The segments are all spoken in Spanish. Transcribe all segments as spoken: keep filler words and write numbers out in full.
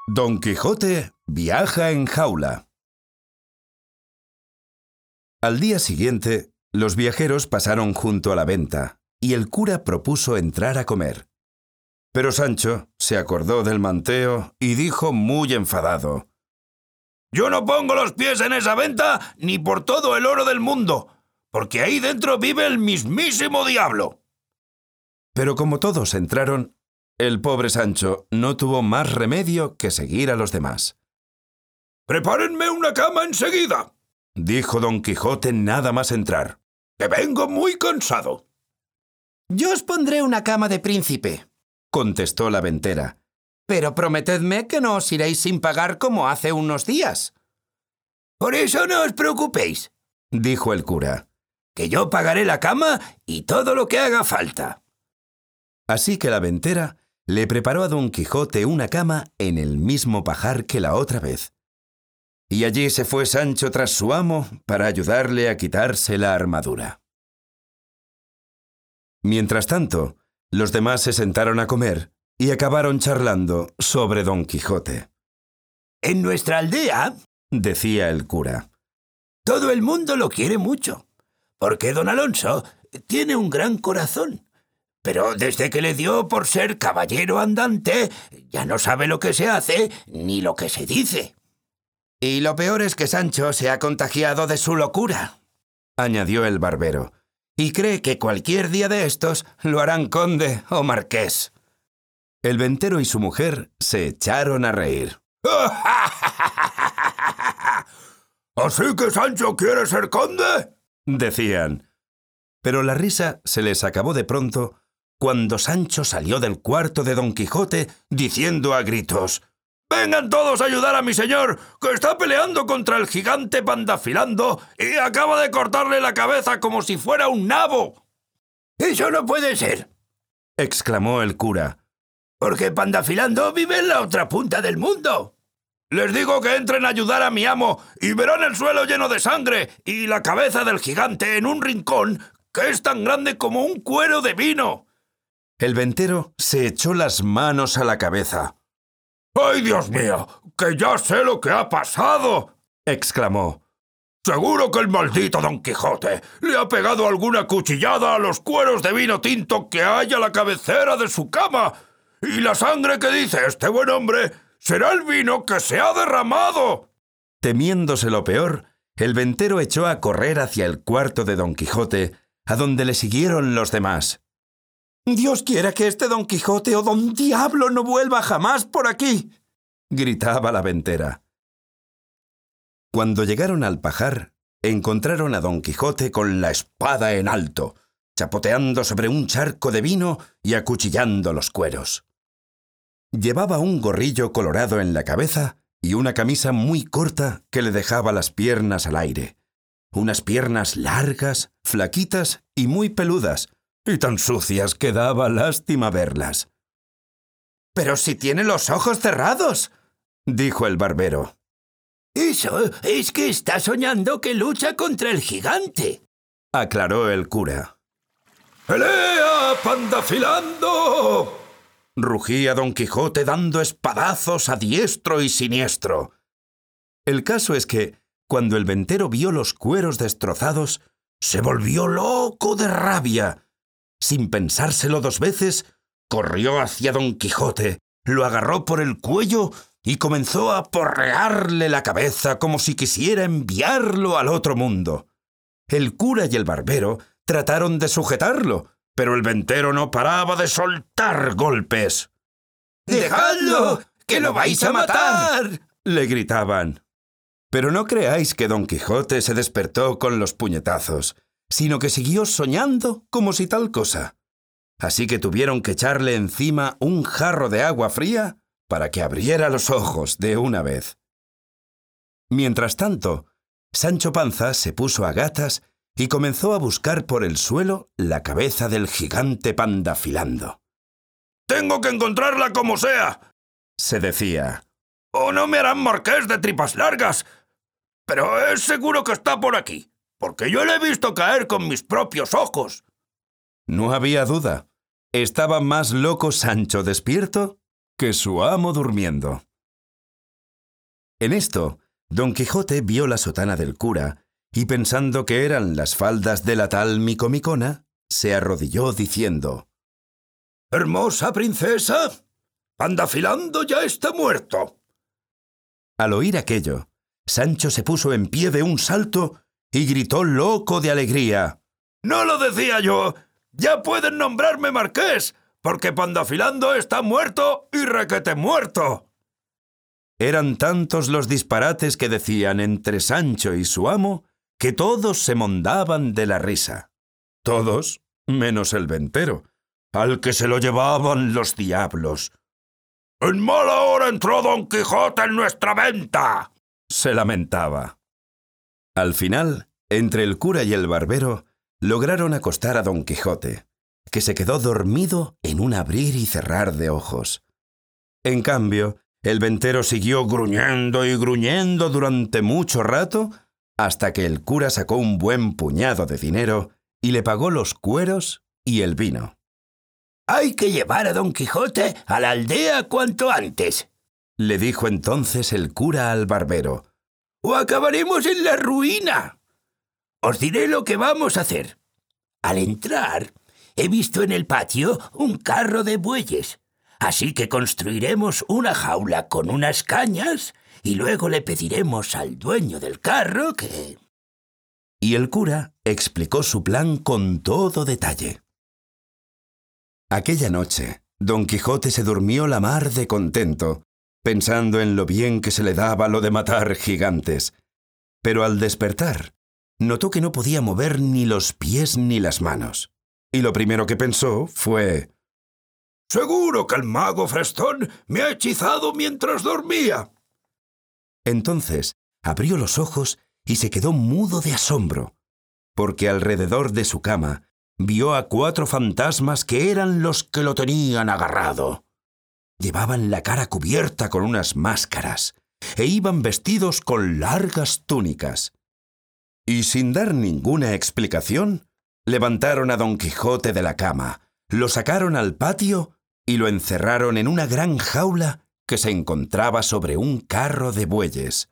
Don Quijote viaja en jaula. Al día siguiente, los viajeros pasaron junto a la venta y el cura propuso entrar a comer. Pero Sancho se acordó del manteo y dijo muy enfadado: «Yo no pongo los pies en esa venta ni por todo el oro del mundo, porque ahí dentro vive el mismísimo diablo». Pero como todos entraron, el pobre Sancho no tuvo más remedio que seguir a los demás. «Prepárenme una cama enseguida», dijo Don Quijote nada más entrar, «que vengo muy cansado». «Yo os pondré una cama de príncipe», contestó la ventera. «pero prometedme que no os iréis sin pagar como hace unos días». «Por eso no os preocupéis», dijo el cura, «que yo pagaré la cama y todo lo que haga falta». Así que la ventera le preparó a Don Quijote una cama en el mismo pajar que la otra vez. Y allí se fue Sancho tras su amo para ayudarle a quitarse la armadura. Mientras tanto, los demás se sentaron a comer y acabaron charlando sobre Don Quijote. «En nuestra aldea», decía el cura, «todo el mundo lo quiere mucho, porque don Alonso tiene un gran corazón. Pero desde que le dio por ser caballero andante, ya no sabe lo que se hace ni lo que se dice». «Y lo peor es que Sancho se ha contagiado de su locura», añadió el barbero, «y cree que cualquier día de estos lo harán conde o marqués». El ventero y su mujer se echaron a reír. «¿Así que Sancho quiere ser conde?», decían. Pero la risa se les acabó de pronto cuando Sancho salió del cuarto de Don Quijote diciendo a gritos: «Vengan todos a ayudar a mi señor, que está peleando contra el gigante Pandafilando y acaba de cortarle la cabeza como si fuera un nabo». «Eso no puede ser», exclamó el cura, «porque Pandafilando vive en la otra punta del mundo. Les digo que entren a ayudar a mi amo y verán el suelo lleno de sangre y la cabeza del gigante en un rincón que es tan grande como un cuero de vino». El ventero se echó las manos a la cabeza. «¡Ay, Dios mío! ¡Que ya sé lo que ha pasado!», exclamó. «Seguro que el maldito Don Quijote le ha pegado alguna cuchillada a los cueros de vino tinto que hay a la cabecera de su cama, y la sangre que dice este buen hombre será el vino que se ha derramado». Temiéndose lo peor, el ventero echó a correr hacia el cuarto de Don Quijote, a donde le siguieron los demás. «Dios quiera que este Don Quijote o Don Diablo no vuelva jamás por aquí», gritaba la ventera. Cuando llegaron al pajar, encontraron a Don Quijote con la espada en alto, chapoteando sobre un charco de vino y acuchillando los cueros. Llevaba un gorrillo colorado en la cabeza y una camisa muy corta que le dejaba las piernas al aire. Unas piernas largas, flaquitas y muy peludas, y tan sucias que daba lástima verlas. «Pero si tiene los ojos cerrados», dijo el barbero. «Eso es que está soñando que lucha contra el gigante», aclaró el cura. «¡Pelea, Pandafilando!», rugía Don Quijote dando espadazos a diestro y siniestro. El caso es que, cuando el ventero vio los cueros destrozados, se volvió loco de rabia. Sin pensárselo dos veces, corrió hacia Don Quijote, lo agarró por el cuello y comenzó a porrearle la cabeza como si quisiera enviarlo al otro mundo. El cura y el barbero trataron de sujetarlo, pero el ventero no paraba de soltar golpes. «¡Dejadlo, que lo vais a matar!», le gritaban. Pero no creáis que Don Quijote se despertó con los puñetazos, sino que siguió soñando como si tal cosa. Así que tuvieron que echarle encima un jarro de agua fría para que abriera los ojos de una vez. Mientras tanto, Sancho Panza se puso a gatas y comenzó a buscar por el suelo la cabeza del gigante Pandafilando. «Tengo que encontrarla como sea», se decía, «o no me harán marqués de tripas largas. Pero es seguro que está por aquí, porque yo le he visto caer con mis propios ojos». No había duda. Estaba más loco Sancho despierto que su amo durmiendo. En esto, Don Quijote vio la sotana del cura y, pensando que eran las faldas de la tal Micomicona, se arrodilló diciendo: «Hermosa princesa, Pandafilando ya está muerto». Al oír aquello, Sancho se puso en pie de un salto y gritó loco de alegría: «¡No lo decía yo! ¡Ya pueden nombrarme marqués! Porque Pandafilando está muerto y requete muerto». Eran tantos los disparates que decían entre Sancho y su amo que todos se mondaban de la risa. Todos, menos el ventero, al que se lo llevaban los diablos. «¡En mala hora entró Don Quijote en nuestra venta!», se lamentaba. Al final, entre el cura y el barbero, lograron acostar a Don Quijote, que se quedó dormido en un abrir y cerrar de ojos. En cambio, el ventero siguió gruñendo y gruñendo durante mucho rato, hasta que el cura sacó un buen puñado de dinero y le pagó los cueros y el vino. «Hay que llevar a Don Quijote a la aldea cuanto antes», le dijo entonces el cura al barbero, «o acabaremos en la ruina. Os diré lo que vamos a hacer. Al entrar, he visto en el patio un carro de bueyes. Así que construiremos una jaula con unas cañas y luego le pediremos al dueño del carro que...». Y el cura explicó su plan con todo detalle. Aquella noche, Don Quijote se durmió la mar de contento, pensando en lo bien que se le daba lo de matar gigantes. Pero al despertar, notó que no podía mover ni los pies ni las manos. Y lo primero que pensó fue: «Seguro que el mago Frestón me ha hechizado mientras dormía». Entonces abrió los ojos y se quedó mudo de asombro, porque alrededor de su cama vio a cuatro fantasmas que eran los que lo tenían agarrado. Llevaban la cara cubierta con unas máscaras e iban vestidos con largas túnicas. Y sin dar ninguna explicación, levantaron a Don Quijote de la cama, lo sacaron al patio y lo encerraron en una gran jaula que se encontraba sobre un carro de bueyes.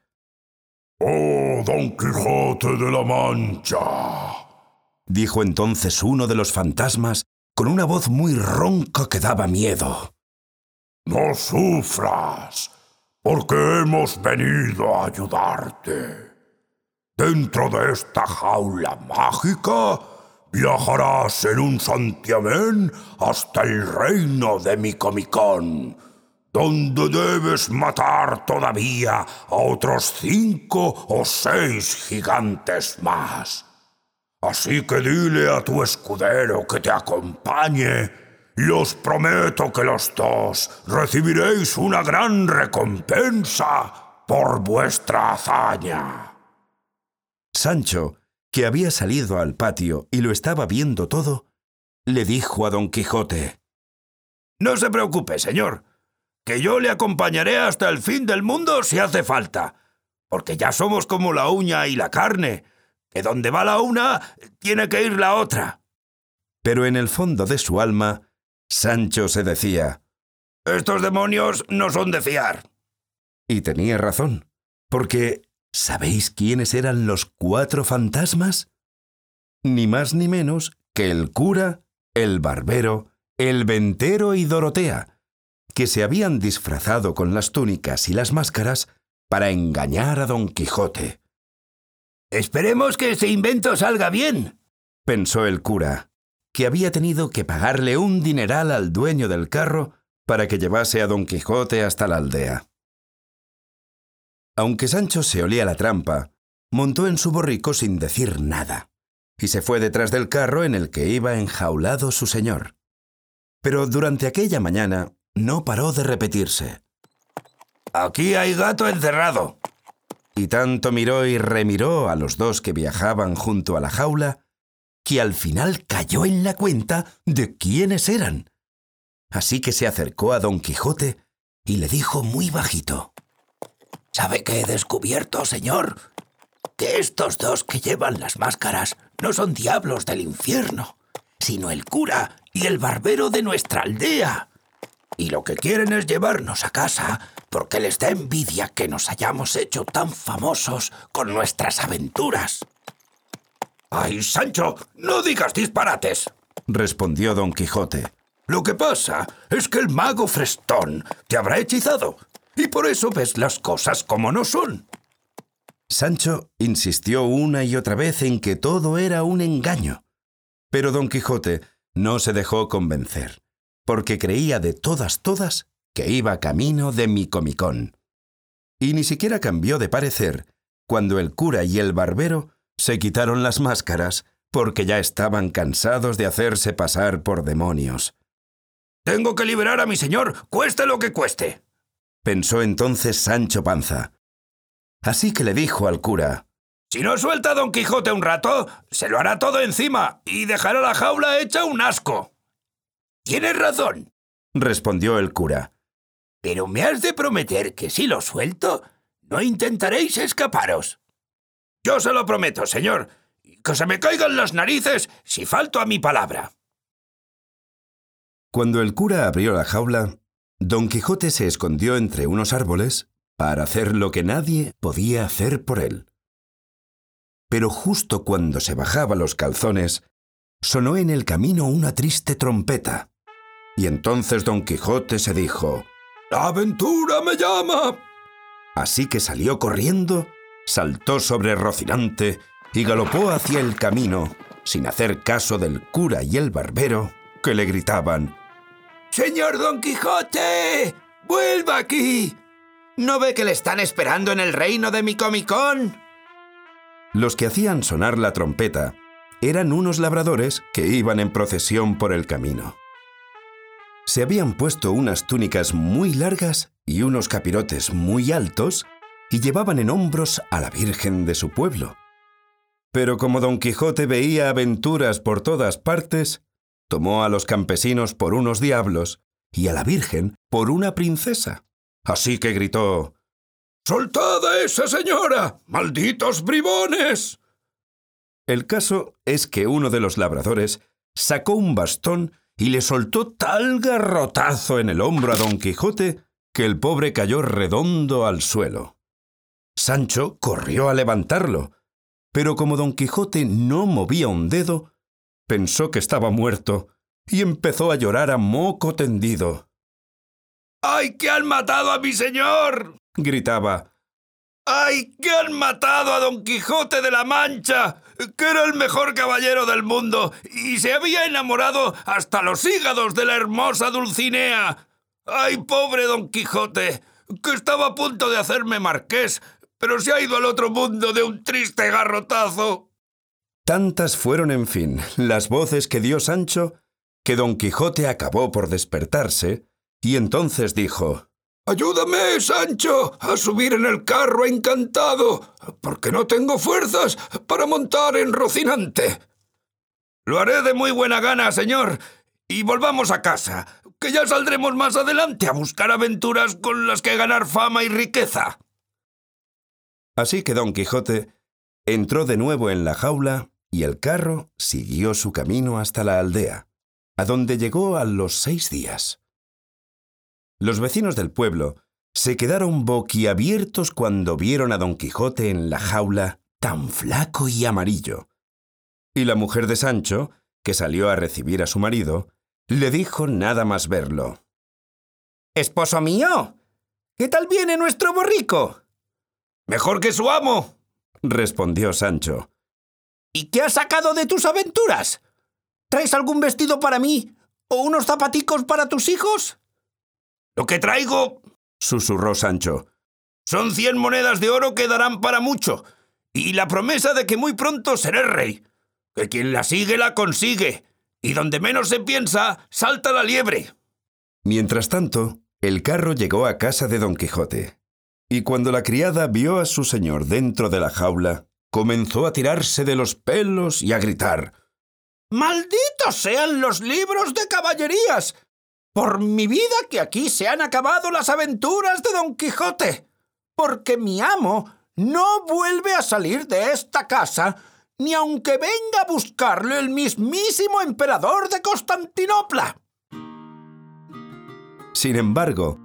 «¡Oh, Don Quijote de la Mancha!», dijo entonces uno de los fantasmas con una voz muy ronca que daba miedo. «No sufras, porque hemos venido a ayudarte. Dentro de esta jaula mágica viajarás en un santiamén hasta el reino de Micomicón, donde debes matar todavía a otros cinco o seis gigantes más. Así que dile a tu escudero que te acompañe y os prometo que los dos recibiréis una gran recompensa por vuestra hazaña». Sancho, que había salido al patio y lo estaba viendo todo, le dijo a Don Quijote: «No se preocupe, señor, que yo le acompañaré hasta el fin del mundo si hace falta, porque ya somos como la uña y la carne, que donde va la una, tiene que ir la otra». Pero en el fondo de su alma, Sancho se decía: «Estos demonios no son de fiar». Y tenía razón, porque ¿sabéis quiénes eran los cuatro fantasmas? Ni más ni menos que el cura, el barbero, el ventero y Dorotea, que se habían disfrazado con las túnicas y las máscaras para engañar a Don Quijote. «Esperemos que ese invento salga bien», pensó el cura, que había tenido que pagarle un dineral al dueño del carro para que llevase a Don Quijote hasta la aldea. Aunque Sancho se olía la trampa, montó en su borrico sin decir nada, y se fue detrás del carro en el que iba enjaulado su señor. Pero durante aquella mañana no paró de repetirse: «Aquí hay gato encerrado». Y tanto miró y remiró a los dos que viajaban junto a la jaula, que al final cayó en la cuenta de quiénes eran. Así que se acercó a Don Quijote y le dijo muy bajito: «¿Sabe qué he descubierto, señor? Que estos dos que llevan las máscaras no son diablos del infierno, sino el cura y el barbero de nuestra aldea. Y lo que quieren es llevarnos a casa porque les da envidia que nos hayamos hecho tan famosos con nuestras aventuras. ¡Ay, Sancho, no digas disparates!, respondió Don Quijote. Lo que pasa es que el mago Frestón te habrá hechizado, y por eso ves las cosas como no son. Sancho insistió una y otra vez en que todo era un engaño, pero Don Quijote no se dejó convencer, porque creía de todas, todas, que iba camino de Micomicón. Y ni siquiera cambió de parecer cuando el cura y el barbero se quitaron las máscaras porque ya estaban cansados de hacerse pasar por demonios. «Tengo que liberar a mi señor, cueste lo que cueste», pensó entonces Sancho Panza. Así que le dijo al cura: «Si no suelta a Don Quijote un rato, se lo hará todo encima y dejará la jaula hecha un asco». «Tienes razón», respondió el cura. «pero me has de prometer que si lo suelto, no intentaréis escaparos». «Yo se lo prometo, señor, que se me caigan las narices si falto a mi palabra». Cuando el cura abrió la jaula, Don Quijote se escondió entre unos árboles para hacer lo que nadie podía hacer por él. Pero justo cuando se bajaba los calzones, sonó en el camino una triste trompeta. Y entonces Don Quijote se dijo: «¡La aventura me llama!». Así que salió corriendo, saltó sobre Rocinante y galopó hacia el camino, sin hacer caso del cura y el barbero, que le gritaban: «¡Señor Don Quijote! ¡Vuelva aquí! ¿No ve que le están esperando en el reino de Micomicón?». Los que hacían sonar la trompeta eran unos labradores que iban en procesión por el camino. Se habían puesto unas túnicas muy largas y unos capirotes muy altos y llevaban en hombros a la Virgen de su pueblo. Pero como Don Quijote veía aventuras por todas partes, tomó a los campesinos por unos diablos y a la Virgen por una princesa. Así que gritó: «¡Soltad a esa señora, malditos bribones!». El caso es que uno de los labradores sacó un bastón y le soltó tal garrotazo en el hombro a Don Quijote que el pobre cayó redondo al suelo. Sancho corrió a levantarlo, pero como Don Quijote no movía un dedo, pensó que estaba muerto y empezó a llorar a moco tendido. «¡Ay, que han matado a mi señor!», gritaba. «¡Ay, que han matado a Don Quijote de la Mancha, que era el mejor caballero del mundo y se había enamorado hasta los hígados de la hermosa Dulcinea! ¡Ay, pobre Don Quijote, que estaba a punto de hacerme marqués, pero se ha ido al otro mundo de un triste garrotazo!». Tantas fueron, en fin, las voces que dio Sancho, que Don Quijote acabó por despertarse, y entonces dijo: «Ayúdame, Sancho, a subir en el carro encantado, porque no tengo fuerzas para montar en Rocinante». «Lo haré de muy buena gana, señor, y volvamos a casa, que ya saldremos más adelante a buscar aventuras con las que ganar fama y riqueza». Así que Don Quijote entró de nuevo en la jaula y el carro siguió su camino hasta la aldea, a donde llegó a los seis días. Los vecinos del pueblo se quedaron boquiabiertos cuando vieron a Don Quijote en la jaula tan flaco y amarillo. Y la mujer de Sancho, que salió a recibir a su marido, le dijo nada más verlo: «Esposo mío, ¿qué tal viene nuestro borrico?». «Mejor que su amo», respondió Sancho. «¿Y qué has sacado de tus aventuras? ¿Traes algún vestido para mí o unos zapaticos para tus hijos?». «Lo que traigo», susurró Sancho, «son cien monedas de oro que darán para mucho, y la promesa de que muy pronto seré rey, que quien la sigue la consigue, y donde menos se piensa, salta la liebre». Mientras tanto, el carro llegó a casa de Don Quijote, y cuando la criada vio a su señor dentro de la jaula, comenzó a tirarse de los pelos y a gritar: «¡Malditos sean los libros de caballerías! Por mi vida que aquí se han acabado las aventuras de Don Quijote, porque mi amo no vuelve a salir de esta casa, ni aunque venga a buscarle el mismísimo emperador de Constantinopla». Sin embargo,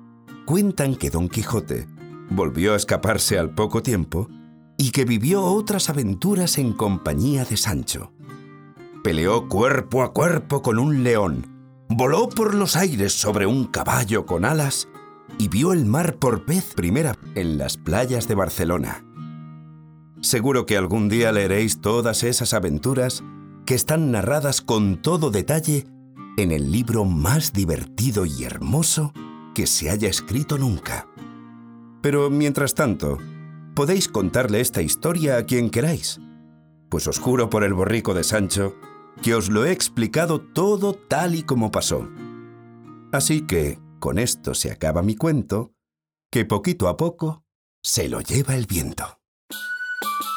cuentan que Don Quijote volvió a escaparse al poco tiempo y que vivió otras aventuras en compañía de Sancho. Peleó cuerpo a cuerpo con un león, voló por los aires sobre un caballo con alas y vio el mar por vez primera en las playas de Barcelona. Seguro que algún día leeréis todas esas aventuras que están narradas con todo detalle en el libro más divertido y hermoso que se haya escrito nunca. Pero mientras tanto, podéis contarle esta historia a quien queráis, pues os juro por el borrico de Sancho que os lo he explicado todo tal y como pasó. Así que, con esto se acaba mi cuento, que poquito a poco se lo lleva el viento.